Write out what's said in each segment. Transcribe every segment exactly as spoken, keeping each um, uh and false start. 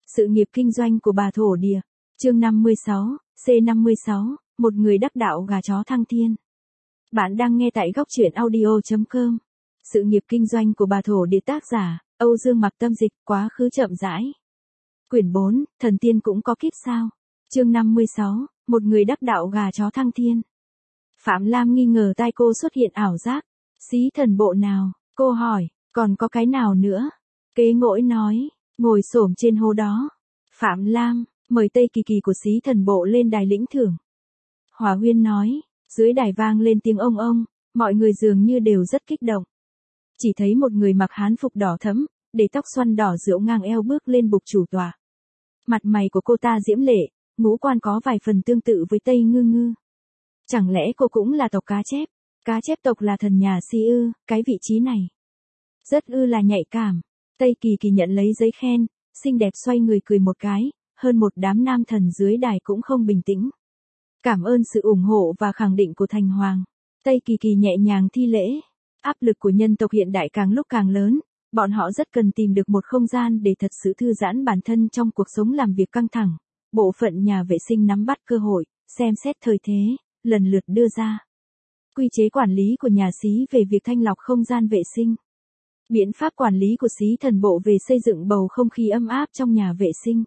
Sự nghiệp kinh doanh của bà thổ địa. Chương năm mươi sáu, C năm mươi sáu, một người đắc đạo gà chó thăng thiên. Bạn đang nghe tại góc truyện audio chấm com. Sự nghiệp kinh doanh của bà thổ địa, tác giả Âu Dương Mặc Tâm dịch, quá khứ chậm rãi. Quyển bốn, thần tiên cũng có kiếp sao. Chương năm mươi sáu, một người đắc đạo gà chó thăng thiên. Phạm Lam nghi ngờ tai cô xuất hiện ảo giác. Xí thần bộ nào? Cô hỏi, còn có cái nào nữa? Kế ngỗi nói, ngồi xổm trên hố đó. Phạm Lam, mời Tây Kỳ Kỳ của xí thần bộ lên đài lĩnh thưởng. Hòa Huyên nói, dưới đài vang lên tiếng ông ông, mọi người dường như đều rất kích động. Chỉ thấy một người mặc hán phục đỏ thẫm, để tóc xoăn đỏ rượu ngang eo bước lên bục chủ tọa. Mặt mày của cô ta diễm lệ, ngũ quan có vài phần tương tự với Tây Ngư Ngư. Chẳng lẽ cô cũng là tộc cá chép? Cá chép tộc là thần nhà Si ư? Cái vị trí này rất ư là nhạy cảm. Tây Kỳ Kỳ nhận lấy giấy khen, xinh đẹp xoay người cười một cái, hơn một đám nam thần dưới đài cũng không bình tĩnh. Cảm ơn sự ủng hộ và khẳng định của Thành Hoàng. Tây Kỳ Kỳ nhẹ nhàng thi lễ. Áp lực của nhân tộc hiện đại càng lúc càng lớn, bọn họ rất cần tìm được một không gian để thật sự thư giãn bản thân trong cuộc sống làm việc căng thẳng. Bộ phận nhà vệ sinh nắm bắt cơ hội, xem xét thời thế, lần lượt đưa ra quy chế quản lý của nhà xí về việc thanh lọc không gian vệ sinh. Biện pháp quản lý của xí thần bộ về xây dựng bầu không khí ấm áp trong nhà vệ sinh.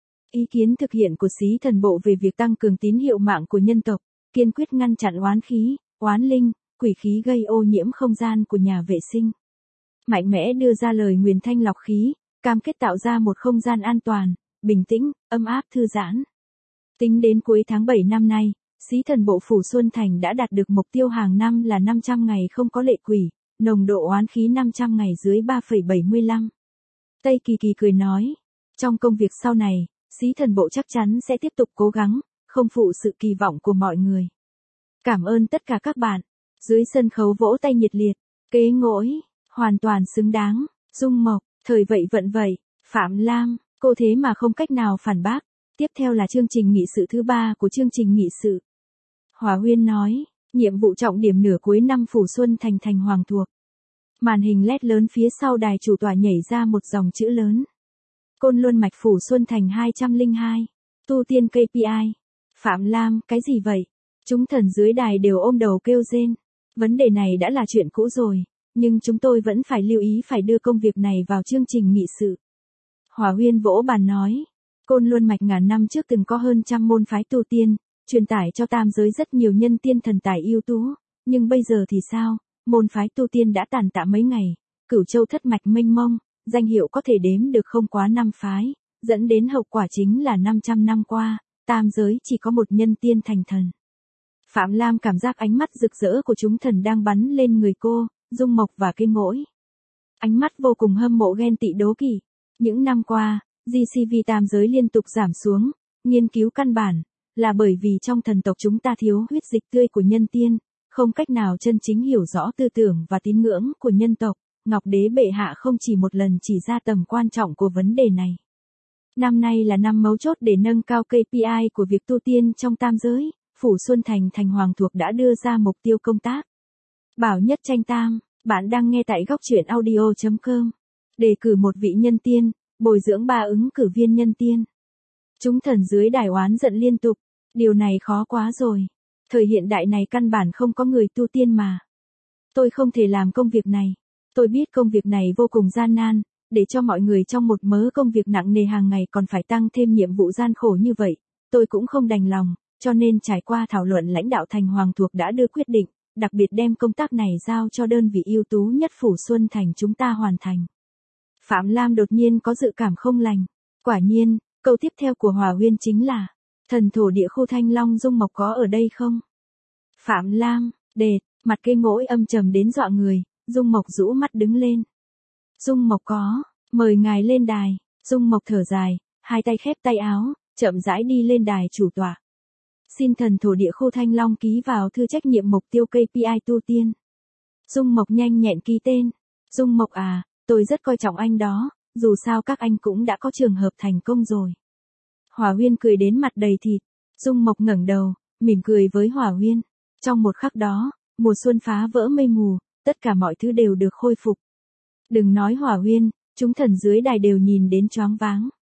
Ý kiến thực hiện của xí thần bộ về việc tăng cường tín hiệu mạng của nhân tộc, kiên quyết ngăn chặn oán khí, oán linh, quỷ khí gây ô nhiễm không gian của nhà vệ sinh. Mạnh mẽ đưa ra lời nguyền thanh lọc khí, cam kết tạo ra một không gian an toàn, bình tĩnh, ấm áp thư giãn. Tính đến cuối tháng bảy năm nay, xí thần bộ Phủ Xuân Thành đã đạt được mục tiêu hàng năm là năm trăm ngày không có lệ quỷ, nồng độ oán khí năm trăm ngày dưới ba phẩy bảy mươi lăm. Tây Kỳ Kỳ cười nói, trong công việc sau này, xí thần bộ chắc chắn sẽ tiếp tục cố gắng, không phụ sự kỳ vọng của mọi người. Cảm ơn tất cả các bạn. Dưới sân khấu vỗ tay nhiệt liệt. Kế ngỗi, hoàn toàn xứng đáng. Dung Mộc, thời vậy vận vậy. Phạm Lam, cô thế mà không cách nào phản bác. Tiếp theo là chương trình nghị sự thứ ba của chương trình nghị sự. Hòa Huyên nói, nhiệm vụ trọng điểm nửa cuối năm Phủ Xuân Thành Thành Hoàng thuộc. Màn hình led lớn phía sau đài chủ tọa nhảy ra một dòng chữ lớn. Côn Luân Mạch Phủ Xuân Thành hai không không hai. Tu tiên ca pê i. Phạm Lam, cái gì vậy? Chúng thần dưới đài đều ôm đầu kêu rên. Vấn đề này đã là chuyện cũ rồi, nhưng chúng tôi vẫn phải lưu ý phải đưa công việc này vào chương trình nghị sự. Hòa Huyên vỗ bàn nói, Côn Luân Mạch ngàn năm trước từng có hơn trăm môn phái tu tiên, truyền tải cho tam giới rất nhiều nhân tiên thần tài ưu tú, nhưng bây giờ thì sao? Môn phái tu tiên đã tàn tạ mấy ngày, Cửu Châu thất mạch mênh mông, danh hiệu có thể đếm được không quá năm phái, dẫn đến hậu quả chính là năm trăm năm qua, tam giới chỉ có một nhân tiên thành thần. Phạm Lam cảm giác ánh mắt rực rỡ của chúng thần đang bắn lên người cô, Dung Mộc và Kế ngỗi. Ánh mắt vô cùng hâm mộ ghen tị đố kỵ. Những năm qua, giê xê vê tam giới liên tục giảm xuống, nghiên cứu căn bản, là bởi vì trong thần tộc chúng ta thiếu huyết dịch tươi của nhân tiên, không cách nào chân chính hiểu rõ tư tưởng và tín ngưỡng của nhân tộc. Ngọc Đế bệ hạ không chỉ một lần chỉ ra tầm quan trọng của vấn đề này. Năm nay là năm mấu chốt để nâng cao ca pê i của việc tu tiên trong tam giới. Phủ Xuân Thành Thành Hoàng thuộc đã đưa ra mục tiêu công tác. Bảo nhất tranh tam, bạn đang nghe tại góc truyện audio chấm com. Đề cử một vị nhân tiên, bồi dưỡng ba ứng cử viên nhân tiên. Chúng thần dưới đài oán giận liên tục, điều này khó quá rồi. Thời hiện đại này căn bản không có người tu tiên mà. Tôi không thể làm công việc này. Tôi biết công việc này vô cùng gian nan, để cho mọi người trong một mớ công việc nặng nề hàng ngày còn phải tăng thêm nhiệm vụ gian khổ như vậy, tôi cũng không đành lòng. Cho nên trải qua thảo luận lãnh đạo Thành Hoàng thuộc đã đưa quyết định, đặc biệt đem công tác này giao cho đơn vị ưu tú nhất Phủ Xuân Thành chúng ta hoàn thành. Phạm Lam đột nhiên có dự cảm không lành. Quả nhiên, câu tiếp theo của Hòa Huyên chính là, thần thổ địa khu Thanh Long Dung Mộc có ở đây không? Phạm Lam, đệt, mặt Kế ngỗi âm trầm đến dọa người, Dung Mộc rũ mắt đứng lên. Dung Mộc có, mời ngài lên đài. Dung Mộc thở dài, hai tay khép tay áo, chậm rãi đi lên đài chủ tọa. Xin thần thổ địa khu Thanh Long ký vào thư trách nhiệm mục tiêu ca pê i tu tiên. Dung Mộc nhanh nhẹn ký tên. Dung Mộc à, tôi rất coi trọng anh đó, dù sao các anh cũng đã có trường hợp thành công rồi. Hòa Huyên cười đến mặt đầy thịt. Dung Mộc ngẩng đầu, mỉm cười với Hòa Huyên. Trong một khắc đó, mùa xuân phá vỡ mây mù, tất cả mọi thứ đều được khôi phục. Đừng nói Hòa Huyên, chúng thần dưới đài đều nhìn đến choáng váng.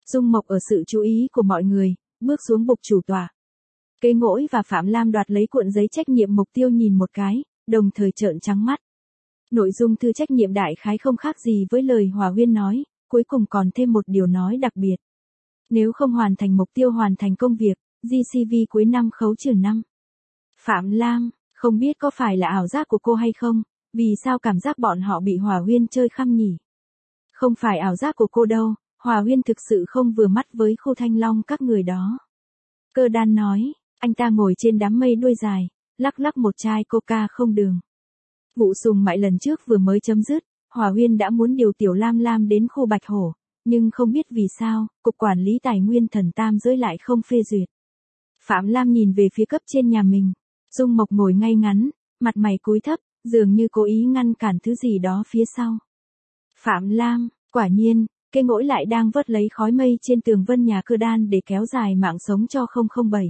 Dung Mộc ở sự chú ý của mọi người, bước xuống bục chủ tọa. Kế Ngỗi và Phạm Lam đoạt lấy cuộn giấy trách nhiệm mục tiêu nhìn một cái, đồng thời trợn trắng mắt. Nội dung thư trách nhiệm đại khái không khác gì với lời Hòa Huyên nói, cuối cùng còn thêm một điều nói đặc biệt. Nếu không hoàn thành mục tiêu hoàn thành công việc, giê xê vê cuối năm khấu trừ năm. Phạm Lam, không biết có phải là ảo giác của cô hay không, vì sao cảm giác bọn họ bị Hòa Huyên chơi khăm nhỉ? Không phải ảo giác của cô đâu, Hòa Huyên thực sự không vừa mắt với khu Thanh Long các người đó. Cơ Đan nói, anh ta ngồi trên đám mây đuôi dài, lắc lắc một chai coca không đường. Vụ sùng mại lần trước vừa mới chấm dứt, Hòa Huyên đã muốn điều Tiểu Lam Lam đến khu Bạch Hổ, nhưng không biết vì sao, Cục Quản lý Tài nguyên Thần Tam Giới lại không phê duyệt. Phạm Lam nhìn về phía cấp trên nhà mình, Dung Mộc ngồi ngay ngắn, mặt mày cúi thấp, dường như cố ý ngăn cản thứ gì đó phía sau. Phạm Lam, quả nhiên, Kế Ngỗi lại đang vớt lấy khói mây trên tường vân nhà Cơ Đan để kéo dài mạng sống cho không không bảy.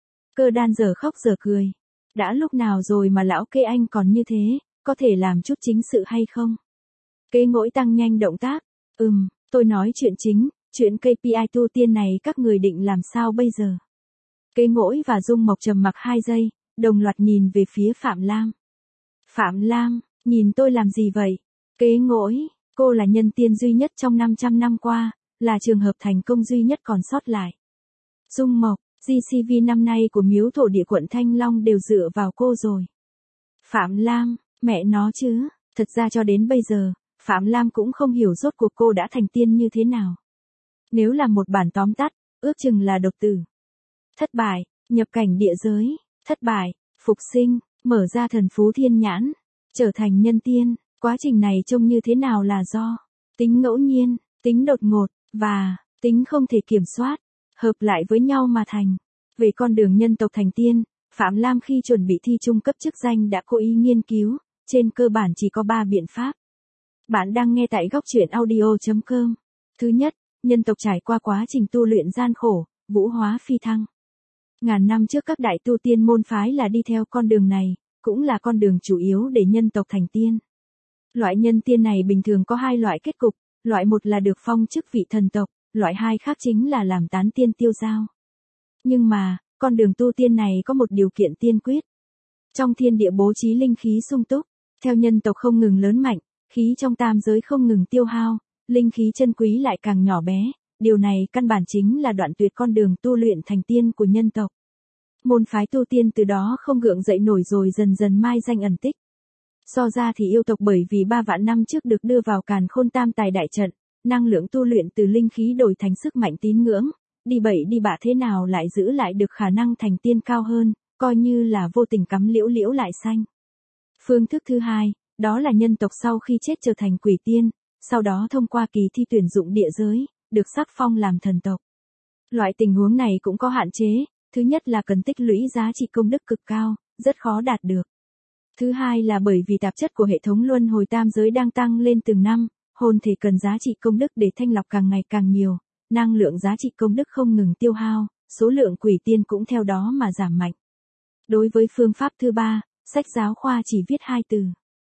Cơ Đan giờ khóc giờ cười. Đã lúc nào rồi mà lão Kế anh còn như thế, có thể làm chút chính sự hay không? Kế Ngỗi tăng nhanh động tác. Ừm, tôi nói chuyện chính, chuyện ca pê i tu tiên này các người định làm sao bây giờ? Kế Ngỗi và Dung Mộc trầm mặc hai giây, đồng loạt nhìn về phía Phạm Lam. Phạm Lam, nhìn tôi làm gì vậy? Kế Ngỗi, cô là nhân tiên duy nhất trong năm trăm năm qua, là trường hợp thành công duy nhất còn sót lại. Dung Mộc, giê xê vê năm nay của miếu thổ địa quận Thanh Long đều dựa vào cô rồi. Phạm Lam, mẹ nó chứ, thật ra cho đến bây giờ, Phạm Lam cũng không hiểu rốt cuộc cô đã thành tiên như thế nào. Nếu là một bản tóm tắt, ước chừng là độc tử. Thất bại, nhập cảnh địa giới, thất bại, phục sinh, mở ra thần phú thiên nhãn, trở thành nhân tiên. Quá trình này trông như thế nào là do tính ngẫu nhiên, tính đột ngột, và tính không thể kiểm soát, hợp lại với nhau mà thành. Về con đường nhân tộc thành tiên, Phạm Lam khi chuẩn bị thi trung cấp chức danh đã cố ý nghiên cứu, trên cơ bản chỉ có ba biện pháp. Bạn đang nghe tại góc truyện audio chấm com. Thứ nhất, nhân tộc trải qua quá trình tu luyện gian khổ, vũ hóa phi thăng. Ngàn năm trước các đại tu tiên môn phái là đi theo con đường này, cũng là con đường chủ yếu để nhân tộc thành tiên. Loại nhân tiên này bình thường có hai loại kết cục, loại một là được phong chức vị thần tộc, loại hai khác chính là làm tán tiên tiêu dao. Nhưng mà, con đường tu tiên này có một điều kiện tiên quyết. Trong thiên địa bố trí linh khí sung túc, theo nhân tộc không ngừng lớn mạnh, khí trong tam giới không ngừng tiêu hao, linh khí chân quý lại càng nhỏ bé, điều này căn bản chính là đoạn tuyệt con đường tu luyện thành tiên của nhân tộc. Môn phái tu tiên từ đó không gượng dậy nổi rồi dần dần mai danh ẩn tích. So ra thì yêu tộc bởi vì ba vạn năm trước được đưa vào Càn Khôn Tam Tài đại trận, năng lượng tu luyện từ linh khí đổi thành sức mạnh tín ngưỡng, đi bậy đi bạ thế nào lại giữ lại được khả năng thành tiên cao hơn, coi như là vô tình cắm liễu liễu lại xanh. Phương thức thứ hai, đó là nhân tộc sau khi chết trở thành quỷ tiên, sau đó thông qua kỳ thi tuyển dụng địa giới, được sắc phong làm thần tộc. Loại tình huống này cũng có hạn chế, thứ nhất là cần tích lũy giá trị công đức cực cao, rất khó đạt được. Thứ hai là bởi vì tạp chất của hệ thống luân hồi tam giới đang tăng lên từng năm, hồn thể cần giá trị công đức để thanh lọc càng ngày càng nhiều, năng lượng giá trị công đức không ngừng tiêu hao, số lượng quỷ tiên cũng theo đó mà giảm mạnh. Đối với phương pháp thứ ba, sách giáo khoa chỉ viết hai từ.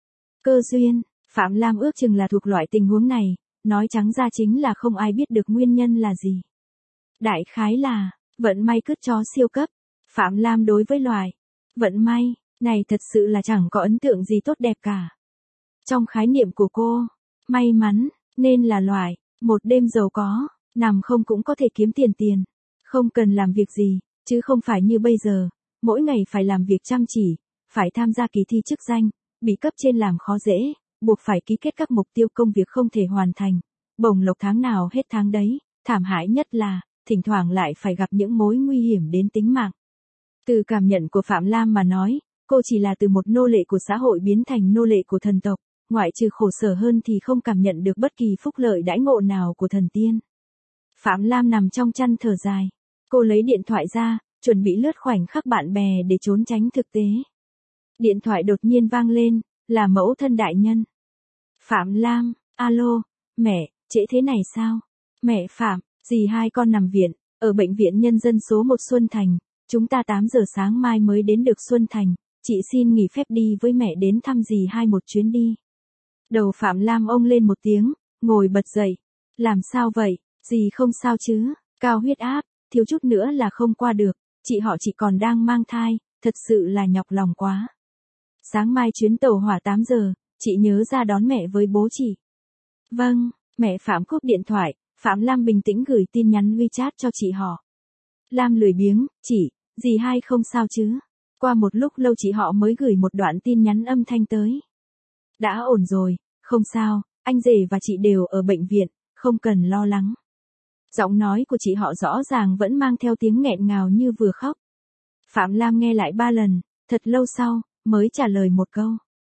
Cơ duyên, Phạm Lam ước chừng là thuộc loại tình huống này, nói trắng ra chính là không ai biết được nguyên nhân là gì. Đại khái là, vận may cứt chó siêu cấp. Phạm Lam đối với loài vận may này thật sự là chẳng có ấn tượng gì tốt đẹp cả. Trong khái niệm của cô, may mắn nên là loại một đêm giàu có, nằm không cũng có thể kiếm tiền tiền, không cần làm việc gì, chứ không phải như bây giờ, mỗi ngày phải làm việc chăm chỉ, phải tham gia kỳ thi chức danh, bị cấp trên làm khó dễ, buộc phải ký kết các mục tiêu công việc không thể hoàn thành, bổng lộc tháng nào hết tháng đấy, thảm hại nhất là thỉnh thoảng lại phải gặp những mối nguy hiểm đến tính mạng. Từ cảm nhận của Phạm Lam mà nói, cô chỉ là từ một nô lệ của xã hội biến thành nô lệ của thần tộc, ngoại trừ khổ sở hơn thì không cảm nhận được bất kỳ phúc lợi đãi ngộ nào của thần tiên. Phạm Lam nằm trong chăn thở dài. Cô lấy điện thoại ra, chuẩn bị lướt khoảnh khắc bạn bè để trốn tránh thực tế. Điện thoại đột nhiên vang lên, là mẫu thân đại nhân. Phạm Lam, alo, mẹ, trễ thế này sao? Mẹ Phạm, dì hai con nằm viện, ở bệnh viện nhân dân số một Xuân Thành. Chúng ta tám giờ sáng mai mới đến được Xuân Thành, chị xin nghỉ phép đi với mẹ đến thăm dì hai một chuyến đi. Đầu Phạm Lam ông lên một tiếng, ngồi bật dậy. Làm sao vậy, Dì không sao chứ, cao huyết áp, thiếu chút nữa là không qua được, chị họ chị còn đang mang thai, thật sự là nhọc lòng quá. Sáng mai chuyến tàu hỏa tám giờ, chị nhớ ra đón mẹ với bố chị. Vâng, mẹ Phạm cúp điện thoại, Phạm Lam bình tĩnh gửi tin nhắn WeChat cho chị họ. Lam lười biếng, chị, dì hai không sao chứ. Qua một lúc lâu chị họ mới gửi một đoạn tin nhắn âm thanh tới. Đã ổn rồi, không sao, anh rể và chị đều ở bệnh viện, không cần lo lắng. Giọng nói của chị họ rõ ràng vẫn mang theo tiếng nghẹn ngào như vừa khóc. Phạm Lam nghe lại ba lần, thật lâu sau, mới trả lời một câu.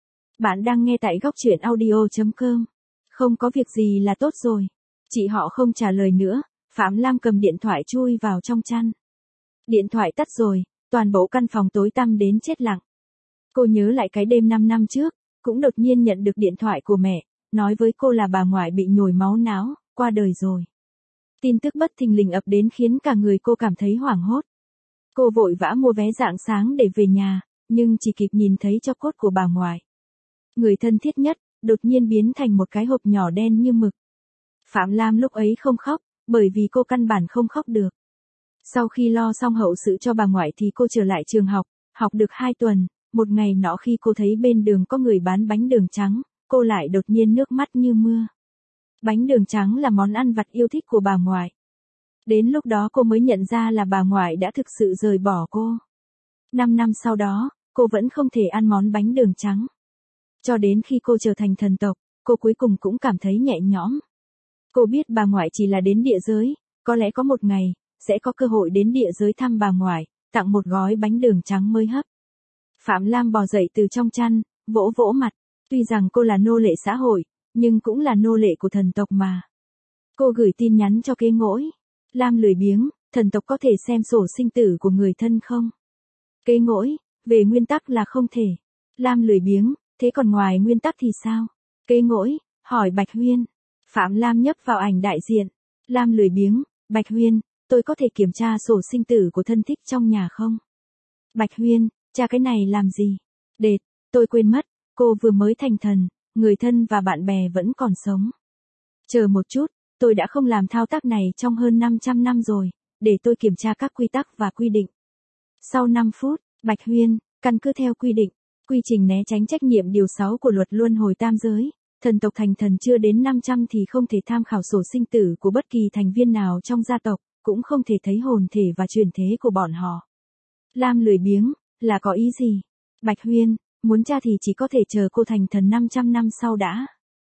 Bạn đang nghe tại góc truyện audio chấm com. Không có việc gì là tốt rồi. Chị họ không trả lời nữa, Phạm Lam cầm điện thoại chui vào trong chăn. Điện thoại tắt rồi, toàn bộ căn phòng tối tăm đến chết lặng. Cô nhớ lại cái đêm năm năm trước, cũng đột nhiên nhận được điện thoại của mẹ, nói với cô là bà ngoại bị nhồi máu não, qua đời rồi. Tin tức bất thình lình ập đến khiến cả người cô cảm thấy hoảng hốt. Cô vội vã mua vé rạng sáng để về nhà, nhưng chỉ kịp nhìn thấy tro cốt của bà ngoại. Người thân thiết nhất, đột nhiên biến thành một cái hộp nhỏ đen như mực. Phạm Lam lúc ấy không khóc, bởi vì cô căn bản không khóc được. Sau khi lo xong hậu sự cho bà ngoại thì cô trở lại trường học, học được hai tuần, một ngày nọ khi cô thấy bên đường có người bán bánh đường trắng, cô lại đột nhiên nước mắt như mưa. Bánh đường trắng là món ăn vặt yêu thích của bà ngoại. Đến lúc đó cô mới nhận ra là bà ngoại đã thực sự rời bỏ cô. Năm năm sau đó, cô vẫn không thể ăn món bánh đường trắng. Cho đến khi cô trở thành thần tộc, cô cuối cùng cũng cảm thấy nhẹ nhõm. Cô biết bà ngoại chỉ là đến địa giới, có lẽ có một ngày, sẽ có cơ hội đến địa giới thăm bà ngoại, tặng một gói bánh đường trắng mới hấp. Phạm Lam bò dậy từ trong chăn, vỗ vỗ mặt, tuy rằng cô là nô lệ xã hội, nhưng cũng là nô lệ của thần tộc mà. Cô gửi tin nhắn cho Kế Ngỗi. Lam lười biếng, thần tộc có thể xem sổ sinh tử của người thân không? Kế Ngỗi, về nguyên tắc là không thể. Lam lười biếng, thế còn ngoài nguyên tắc thì sao? Kế Ngỗi, hỏi Bạch Huyên. Phạm Lam nhấp vào ảnh đại diện. Lam lười biếng, Bạch Huyên, tôi có thể kiểm tra sổ sinh tử của thân thích trong nhà không? Bạch Huyên, tra cái này làm gì? Đệt, tôi quên mất, cô vừa mới thành thần, người thân và bạn bè vẫn còn sống. Chờ một chút, tôi đã không làm thao tác này trong hơn năm trăm năm rồi, để tôi kiểm tra các quy tắc và quy định. Sau năm phút, Bạch Huyên, căn cứ theo quy định, quy trình né tránh trách nhiệm điều sáu của luật luân hồi tam giới, thần tộc thành thần chưa đến năm trăm thì không thể tham khảo sổ sinh tử của bất kỳ thành viên nào trong gia tộc, cũng không thể thấy hồn thể và truyền thế của bọn họ. Lam lười biếng, là có ý gì? Bạch Huyên, muốn tra thì chỉ có thể chờ cô thành thần năm trăm năm sau đã.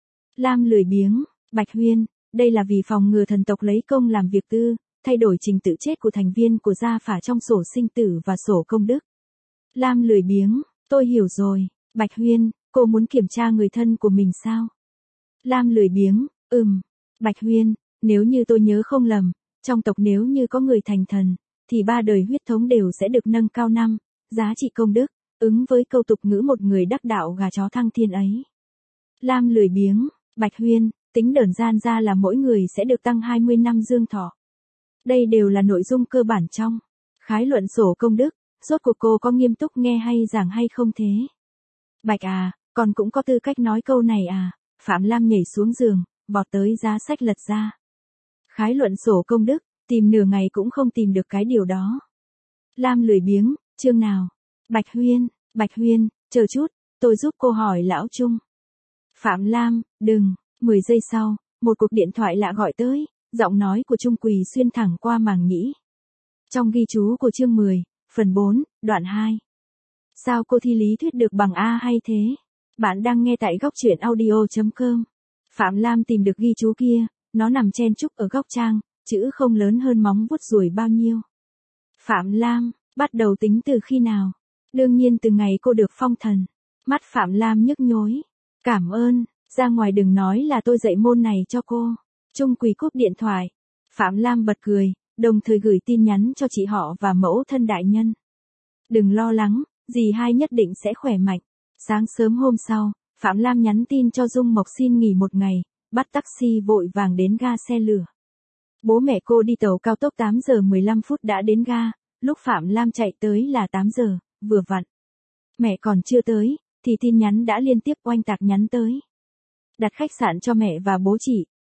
Lam lười biếng, Bạch Huyên, đây là vì phòng ngừa thần tộc lấy công làm việc tư, thay đổi trình tự chết của thành viên của gia phả trong sổ sinh tử và sổ công đức. Lam lười biếng, tôi hiểu rồi. Bạch Huyên, cô muốn kiểm tra người thân của mình sao? Lam lười biếng, ừm. Bạch Huyên, nếu như tôi nhớ không lầm, trong tộc nếu như có người thành thần, thì ba đời huyết thống đều sẽ được nâng cao năm, giá trị công đức, ứng với câu tục ngữ một người đắc đạo gà chó thăng thiên ấy. Lam lười biếng, Bạch Huyên, tính đơn giản ra là mỗi người sẽ được tăng hai mươi năm dương thọ. Đây đều là nội dung cơ bản trong khái luận sổ công đức, rốt cuộc cô có nghiêm túc nghe hay giảng hay không thế? Bạch à, còn cũng có tư cách nói câu này à? Phạm Lam nhảy xuống giường, vọt tới giá sách lật ra. Khái luận sổ công đức, tìm nửa ngày cũng không tìm được cái điều đó. Lam lười biếng, chương nào? Bạch Huyên, Bạch Huyên, chờ chút, tôi giúp cô hỏi lão Trung. Phạm Lam, đừng. mười giây sau, một cuộc điện thoại lạ gọi tới, giọng nói của Trung Quỳ xuyên thẳng qua màng nhĩ. Trong ghi chú của chương mười, phần bốn, đoạn hai. Sao cô thi lý thuyết được bằng A hay thế? Bạn đang nghe tại góc truyện audio chấm com. Phạm Lam tìm được ghi chú kia, nó nằm chen chúc ở góc trang, chữ không lớn hơn móng vuốt ruồi bao nhiêu. Phạm Lam, bắt đầu tính từ khi nào? Đương nhiên từ ngày cô được phong thần. Mắt Phạm Lam nhức nhối. Cảm ơn, ra ngoài đừng nói là tôi dạy môn này cho cô. Trung Quỳ cúp điện thoại. Phạm Lam bật cười, đồng thời gửi tin nhắn cho chị họ và mẫu thân đại nhân. Đừng lo lắng, dì hai nhất định sẽ khỏe mạnh. Sáng sớm hôm sau, Phạm Lam nhắn tin cho Dung Mộc xin nghỉ một ngày, bắt taxi vội vàng đến ga xe lửa. Bố mẹ cô đi tàu cao tốc tám giờ mười lăm phút đã đến ga, lúc Phạm Lam chạy tới là tám giờ, vừa vặn. Mẹ còn chưa tới, thì tin nhắn đã liên tiếp oanh tạc nhắn tới. Đặt khách sạn cho mẹ và bố chị,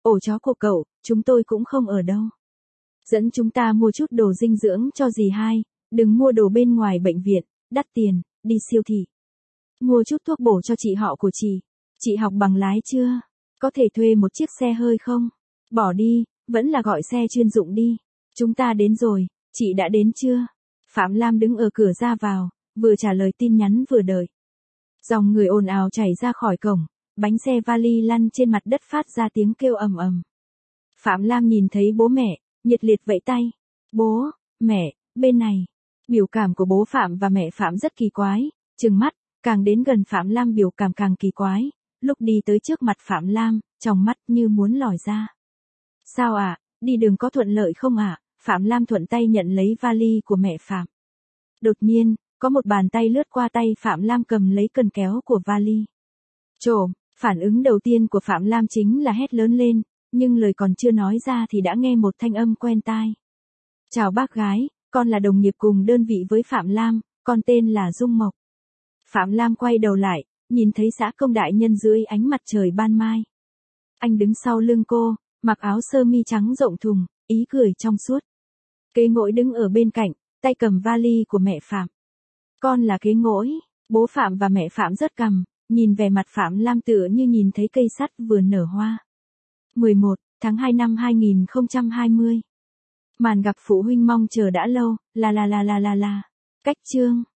Ổ chó của cậu, chúng tôi cũng không ở đâu. Dẫn chúng ta mua chút đồ dinh dưỡng cho dì hai, đừng mua đồ bên ngoài bệnh viện, đắt tiền, đi siêu thị. Mua chút thuốc bổ cho chị họ của chị. Chị học bằng lái chưa? Có thể thuê một chiếc xe hơi không? Bỏ đi, vẫn là gọi xe chuyên dụng đi. Chúng ta đến rồi, chị đã đến chưa? Phạm Lam đứng ở cửa ra vào, vừa trả lời tin nhắn vừa đợi. Dòng người ồn ào chảy ra khỏi cổng, bánh xe vali lăn trên mặt đất phát ra tiếng kêu ầm ầm. Phạm Lam nhìn thấy bố mẹ, nhiệt liệt vẫy tay. Bố, mẹ, bên này. Biểu cảm của bố Phạm và mẹ Phạm rất kỳ quái, trừng mắt, càng đến gần Phạm Lam biểu cảm càng kỳ quái. Lúc đi tới trước mặt Phạm Lam, trong mắt như muốn lòi ra. Sao ạ, à, đi đường có thuận lợi không ạ? À? Phạm Lam thuận tay nhận lấy vali của mẹ Phạm. Đột nhiên, có một bàn tay lướt qua tay Phạm Lam cầm lấy cần kéo của vali. Trộm, phản ứng đầu tiên của Phạm Lam chính là hét lớn lên, nhưng lời còn chưa nói ra thì đã nghe một thanh âm quen tai. Chào bác gái, con là đồng nghiệp cùng đơn vị với Phạm Lam, con tên là Dung Mộc. Phạm Lam quay đầu lại, nhìn thấy xã công đại nhân dưới ánh mặt trời ban mai. Anh đứng sau lưng cô, mặc áo sơ mi trắng rộng thùng, ý cười trong suốt. Kế Ngỗi đứng ở bên cạnh, tay cầm vali của mẹ Phạm. Con là Kế Ngỗi, bố Phạm và mẹ Phạm rớt cằm, nhìn về mặt Phạm Lam tựa như nhìn thấy cây sắt vừa nở hoa. mười một tháng hai năm hai nghìn không trăm hai mươi. Màn gặp phụ huynh mong chờ đã lâu, la la la la la la. Cách chương